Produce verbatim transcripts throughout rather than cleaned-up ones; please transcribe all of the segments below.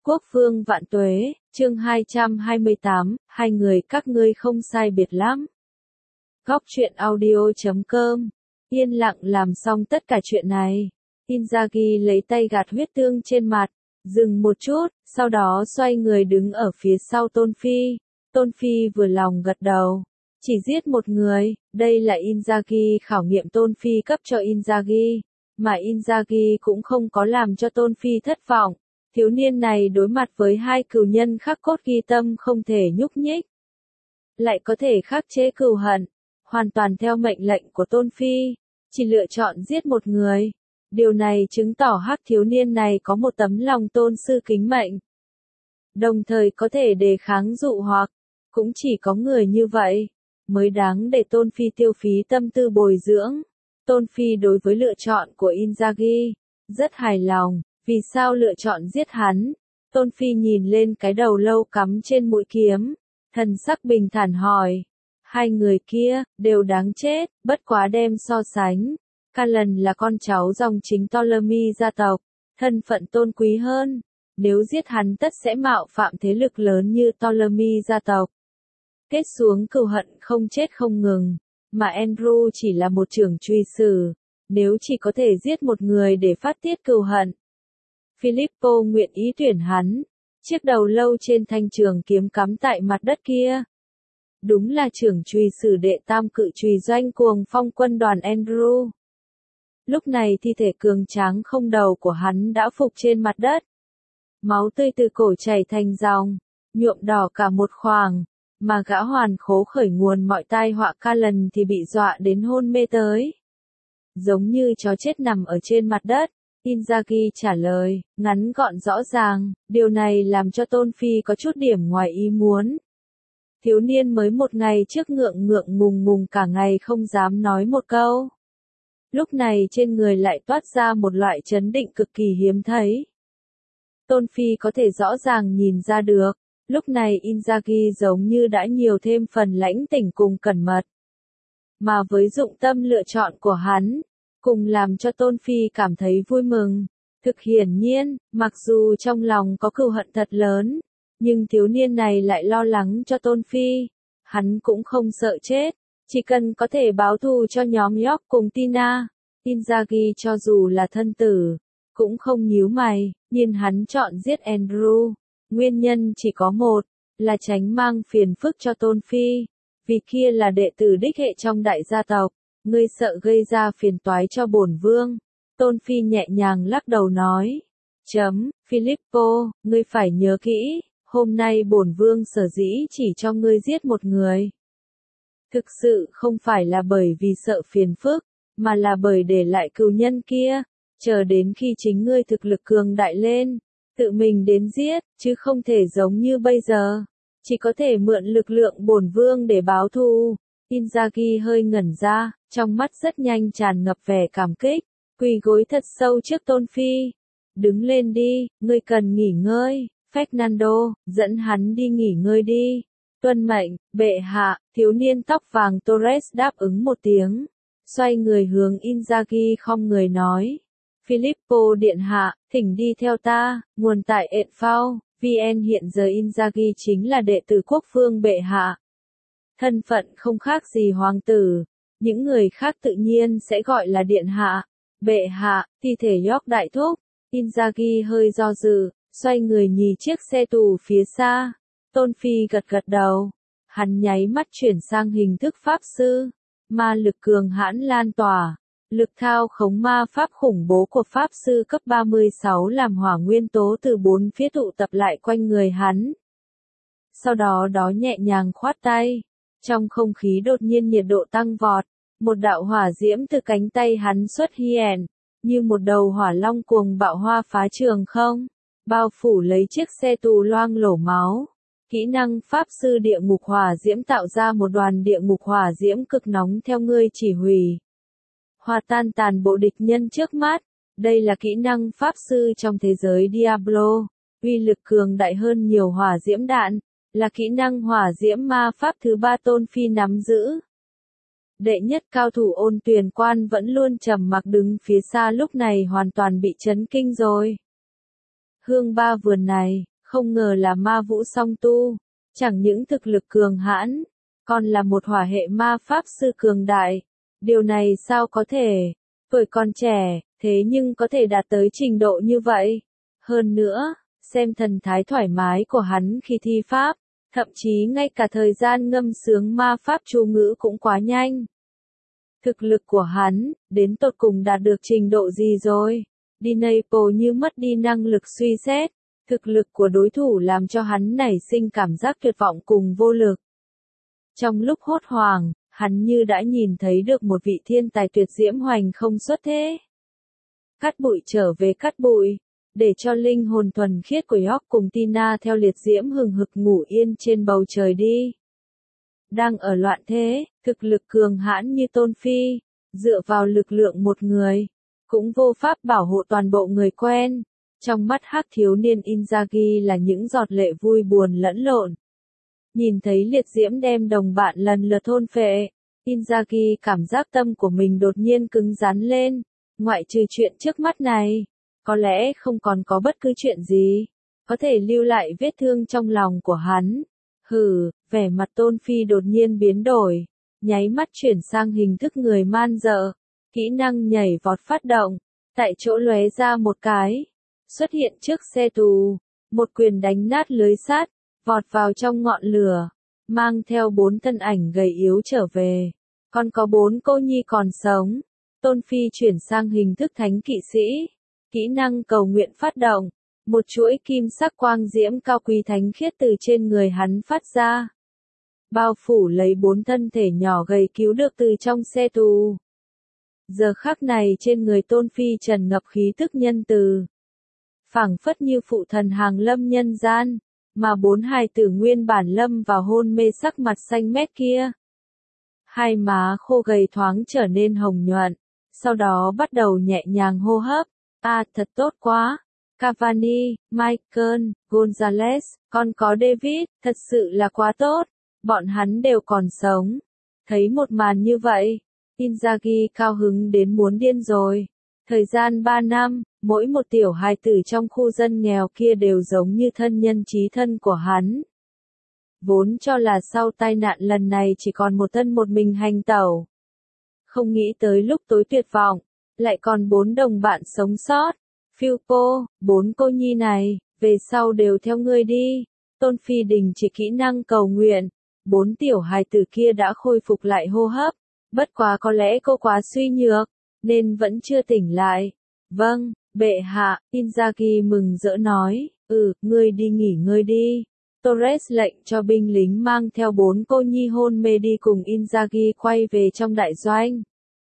Quốc vương vạn tuế, chương hai trăm hai mươi tám, hai người các ngươi không sai biệt lắm. Góc truyện audio chấm com, yên lặng làm xong tất cả chuyện này. Inzaghi lấy tay gạt huyết tương trên mặt, dừng một chút, sau đó xoay người đứng ở phía sau Tôn Phi. Tôn Phi vừa lòng gật đầu. Chỉ giết một người, đây là Inzaghi khảo nghiệm Tôn Phi cấp cho Inzaghi, mà Inzaghi cũng không có làm cho Tôn Phi thất vọng. Thiếu niên này đối mặt với hai cừu nhân khắc cốt ghi tâm không thể nhúc nhích, lại có thể khắc chế cừu hận, hoàn toàn theo mệnh lệnh của Tôn Phi, chỉ lựa chọn giết một người. Điều này chứng tỏ hắc thiếu niên này có một tấm lòng tôn sư kính mệnh, đồng thời có thể đề kháng dụ hoặc, cũng chỉ có người như vậy mới đáng để Tôn Phi tiêu phí tâm tư bồi dưỡng. Tôn Phi đối với lựa chọn của Inzaghi rất hài lòng. Vì sao lựa chọn giết hắn? Tôn Phi nhìn lên cái đầu lâu cắm trên mũi kiếm, thần sắc bình thản hỏi. Hai người kia, đều đáng chết, bất quá đem so sánh. Callan là con cháu dòng chính Ptolemy gia tộc, thân phận tôn quý hơn. Nếu giết hắn tất sẽ mạo phạm thế lực lớn như Ptolemy gia tộc. Kết xuống cừu hận không chết không ngừng, mà Andrew chỉ là một trưởng truy sử. Nếu chỉ có thể giết một người để phát tiết cừu hận, Filippo nguyện ý tuyển hắn. Chiếc đầu lâu trên thanh trường kiếm cắm tại mặt đất kia, đúng là trưởng truy sử đệ tam cự truy doanh cuồng phong quân đoàn Andrew. Lúc này thi thể cường tráng không đầu của hắn đã phục trên mặt đất. Máu tươi từ cổ chảy thành dòng, nhuộm đỏ cả một khoảng, mà gã hoàn khố khởi nguồn mọi tai họa Callan thì bị dọa đến hôn mê tới. Giống như chó chết nằm ở trên mặt đất. Inzaghi trả lời, ngắn gọn rõ ràng, điều này làm cho Tôn Phi có chút điểm ngoài ý muốn. Thiếu niên mới một ngày trước ngượng ngượng ngùng ngùng cả ngày không dám nói một câu. Lúc này trên người lại toát ra một loại chấn định cực kỳ hiếm thấy. Tôn Phi có thể rõ ràng nhìn ra được, lúc này Inzaghi giống như đã nhiều thêm phần lãnh tỉnh cùng cẩn mật. Mà với dụng tâm lựa chọn của hắn, cùng làm cho Tôn Phi cảm thấy vui mừng. Thực hiển nhiên, mặc dù trong lòng có cừu hận thật lớn, nhưng thiếu niên này lại lo lắng cho Tôn Phi. Hắn cũng không sợ chết, chỉ cần có thể báo thù cho nhóm York cùng Tina. Inzaghi cho dù là thân tử, cũng không nhíu mày, nhìn hắn chọn giết Andrew. Nguyên nhân chỉ có một, là tránh mang phiền phức cho Tôn Phi, vì kia là đệ tử đích hệ trong đại gia tộc. Ngươi sợ gây ra phiền toái cho bổn vương. Tôn Phi nhẹ nhàng lắc đầu nói. Chấm, Filippo, ngươi phải nhớ kỹ, hôm nay bổn vương sở dĩ chỉ cho ngươi giết một người. Thực sự không phải là bởi vì sợ phiền phức, mà là bởi để lại cừu nhân kia, chờ đến khi chính ngươi thực lực cường đại lên, tự mình đến giết, chứ không thể giống như bây giờ, chỉ có thể mượn lực lượng bổn vương để báo thù. Inzaghi hơi ngẩn ra, trong mắt rất nhanh tràn ngập vẻ cảm kích, quỳ gối thật sâu trước Tôn Phi. Đứng lên đi, ngươi cần nghỉ ngơi. Fernando, dẫn hắn đi nghỉ ngơi đi. Tuân mệnh, bệ hạ. Thiếu niên tóc vàng Torres đáp ứng một tiếng, xoay người hướng Inzaghi không người nói. Filippo điện hạ, thỉnh đi theo ta. Nguồn tại Edfao, vn hiện giờ Inzaghi chính là đệ tử quốc vương bệ hạ. Thân phận không khác gì hoàng tử, những người khác tự nhiên sẽ gọi là điện hạ, bệ hạ, thi thể York đại thúc. Inzaghi hơi do dự, xoay người nhìn chiếc xe tù phía xa. Tôn Phi gật gật đầu, hắn nháy mắt chuyển sang hình thức pháp sư, ma lực cường hãn lan tỏa, lực thao khống ma pháp khủng bố của pháp sư cấp ba mươi sáu làm hỏa nguyên tố từ bốn phía tụ tập lại quanh người hắn. Sau đó đó nhẹ nhàng khoát tay. Trong không khí đột nhiên nhiệt độ tăng vọt, một đạo hỏa diễm từ cánh tay hắn xuất hiện, như một đầu hỏa long cuồng bạo hoa phá trường không, bao phủ lấy chiếc xe tù loang lổ máu. Kỹ năng pháp sư địa ngục hỏa diễm tạo ra một đoàn địa ngục hỏa diễm cực nóng theo ngươi chỉ huy, hòa tan tàn bộ địch nhân trước mắt. Đây là kỹ năng pháp sư trong thế giới Diablo, uy lực cường đại hơn nhiều hỏa diễm đạn. Là kỹ năng hỏa diễm ma pháp thứ ba Tôn Phi nắm giữ. Đệ nhất cao thủ Ôn Tuyền Quan vẫn luôn trầm mặc đứng phía xa lúc này hoàn toàn bị chấn kinh rồi. Hương ba vườn này, Không ngờ là ma vũ song tu, chẳng những thực lực cường hãn, còn là một hỏa hệ ma pháp sư cường đại. Điều này sao có thể? Tuổi còn trẻ, thế nhưng có thể đạt tới trình độ như vậy. Hơn nữa, xem thần thái thoải mái của hắn khi thi pháp, thậm chí ngay cả thời gian ngâm sướng ma pháp chú ngữ cũng quá nhanh. Thực lực của hắn, đến tột cùng đạt được trình độ gì rồi? Dinapo như mất đi năng lực suy xét, thực lực của đối thủ làm cho hắn nảy sinh cảm giác tuyệt vọng cùng vô lực. Trong lúc hốt hoảng, hắn như đã nhìn thấy được một vị thiên tài tuyệt diễm hoành không xuất thế. Cát bụi trở về cát bụi, để cho linh hồn thuần khiết của York cùng Tina theo liệt diễm hừng hực ngủ yên trên bầu trời đi. Đang ở loạn thế, thực lực cường hãn như Tôn Phi, dựa vào lực lượng một người, cũng vô pháp bảo hộ toàn bộ người quen. Trong mắt hắc thiếu niên Inzaghi là những giọt lệ vui buồn lẫn lộn. Nhìn thấy liệt diễm đem đồng bạn lần lượt thôn phệ, Inzaghi cảm giác tâm của mình đột nhiên cứng rắn lên. Ngoại trừ chuyện trước mắt này, có lẽ không còn có bất cứ chuyện gì có thể lưu lại vết thương trong lòng của hắn. Hừ, vẻ mặt Tôn Phi đột nhiên biến đổi, nháy mắt chuyển sang hình thức người man dợ, kỹ năng nhảy vọt phát động, tại chỗ lóe ra một cái, xuất hiện trước xe tù, một quyền đánh nát lưới sắt, vọt vào trong ngọn lửa, mang theo bốn thân ảnh gầy yếu trở về, còn có bốn cô nhi còn sống. Tôn Phi chuyển sang hình thức thánh kỵ sĩ, kỹ năng cầu nguyện phát động, một chuỗi kim sắc quang diễm cao quý thánh khiết từ trên người hắn phát ra, bao phủ lấy bốn thân thể nhỏ gầy cứu được từ trong xe tù. Giờ khắc này trên người Tôn Phi tràn ngập khí tức nhân từ, phảng phất như phụ thần hàng lâm nhân gian, mà bốn hài tử nguyên bản lâm vào hôn mê sắc mặt xanh mét kia. Hai má khô gầy thoáng trở nên hồng nhuận, sau đó bắt đầu nhẹ nhàng hô hấp. À, thật tốt quá. Cavani, Michael, Gonzalez, còn có David, thật sự là quá tốt. Bọn hắn đều còn sống. Thấy một màn như vậy, Inzaghi cao hứng đến muốn điên rồi. Thời gian ba năm, mỗi một tiểu hài tử trong khu dân nghèo kia đều giống như thân nhân chí thân của hắn. Vốn cho là sau tai nạn lần này chỉ còn một thân một mình hành tẩu. Không nghĩ tới lúc tối tuyệt vọng, lại còn bốn đồng bạn sống sót. Philpo, bốn cô nhi này, về sau đều theo ngươi đi. Tôn Phi đình chỉ kỹ năng cầu nguyện. Bốn tiểu hài tử kia đã khôi phục lại hô hấp. Bất quá có lẽ cô quá suy nhược, nên vẫn chưa tỉnh lại. Vâng, bệ hạ, Inzaghi mừng rỡ nói. Ừ, ngươi đi nghỉ ngơi đi. Torres lệnh cho binh lính mang theo bốn cô nhi hôn mê đi cùng Inzaghi quay về trong đại doanh.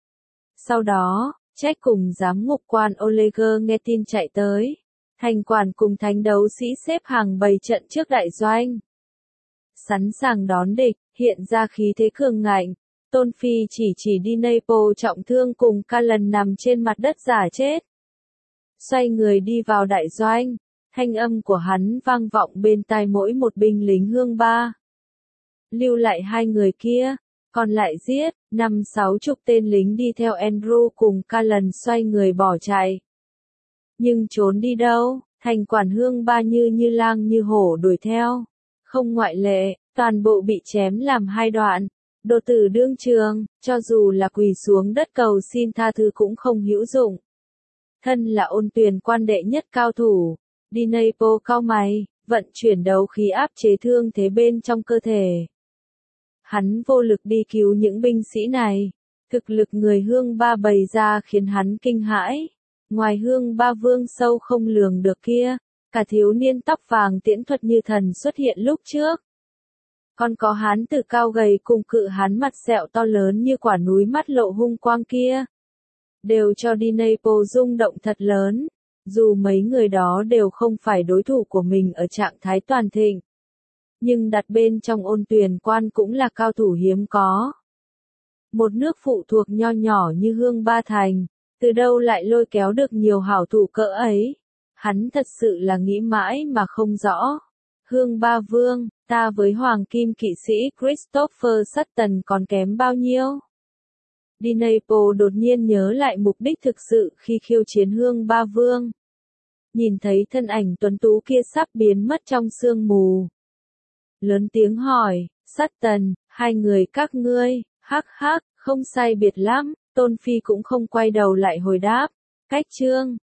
Sau đó, Trách cùng giám ngục quan Oleger nghe tin chạy tới. Thành quản cùng thánh đấu sĩ xếp hàng bày trận trước đại doanh, sẵn sàng đón địch, hiện ra khí thế cường ngạnh. Tôn Phi chỉ chỉ Dinapo trọng thương cùng Callan nằm trên mặt đất giả chết. Xoay người đi vào đại doanh, thanh âm của hắn vang vọng bên tai mỗi một binh lính hương ba. Lưu lại hai người kia, còn lại giết. Năm sáu chục tên lính đi theo Andrew cùng Callan xoay người bỏ chạy. Nhưng trốn đi đâu, thành quản hương ba như như lang như hổ đuổi theo. Không ngoại lệ, toàn bộ bị chém làm hai đoạn. Đồ tử đương trường, cho dù là quỳ xuống đất cầu xin tha thứ cũng không hữu dụng. Thân là ôn tuyền quan đệ nhất cao thủ, Dinapo cau mày, vận chuyển đấu khí áp chế thương thế bên trong cơ thể. Hắn vô lực đi cứu những binh sĩ này. Thực lực người hương ba bày ra khiến hắn kinh hãi. Ngoài hương ba vương sâu không lường được kia, cả thiếu niên tóc vàng tiễn thuật như thần xuất hiện lúc trước. Còn có hán tử cao gầy cùng cự hán mặt sẹo to lớn như quả núi mắt lộ hung quang kia. Đều cho Dinapo rung động thật lớn. Dù mấy người đó đều không phải đối thủ của mình ở trạng thái toàn thịnh. Nhưng đặt bên trong ôn tuyền quan cũng là cao thủ hiếm có. Một nước phụ thuộc nho nhỏ như hương ba thành, từ đâu lại lôi kéo được nhiều hảo thủ cỡ ấy. Hắn thật sự là nghĩ mãi mà không rõ. Hương ba vương, ta với hoàng kim kỵ sĩ Christopher Sutton còn kém bao nhiêu? Dinapo đột nhiên nhớ lại mục đích thực sự khi khiêu chiến hương ba vương. nhìn thấy thân ảnh tuấn tú kia sắp biến mất trong sương mù. Lớn tiếng hỏi, Sát Tần, hai người các ngươi, hắc hắc, không sai biệt lắm, Tôn Phi cũng không quay đầu lại hồi đáp, cách chương.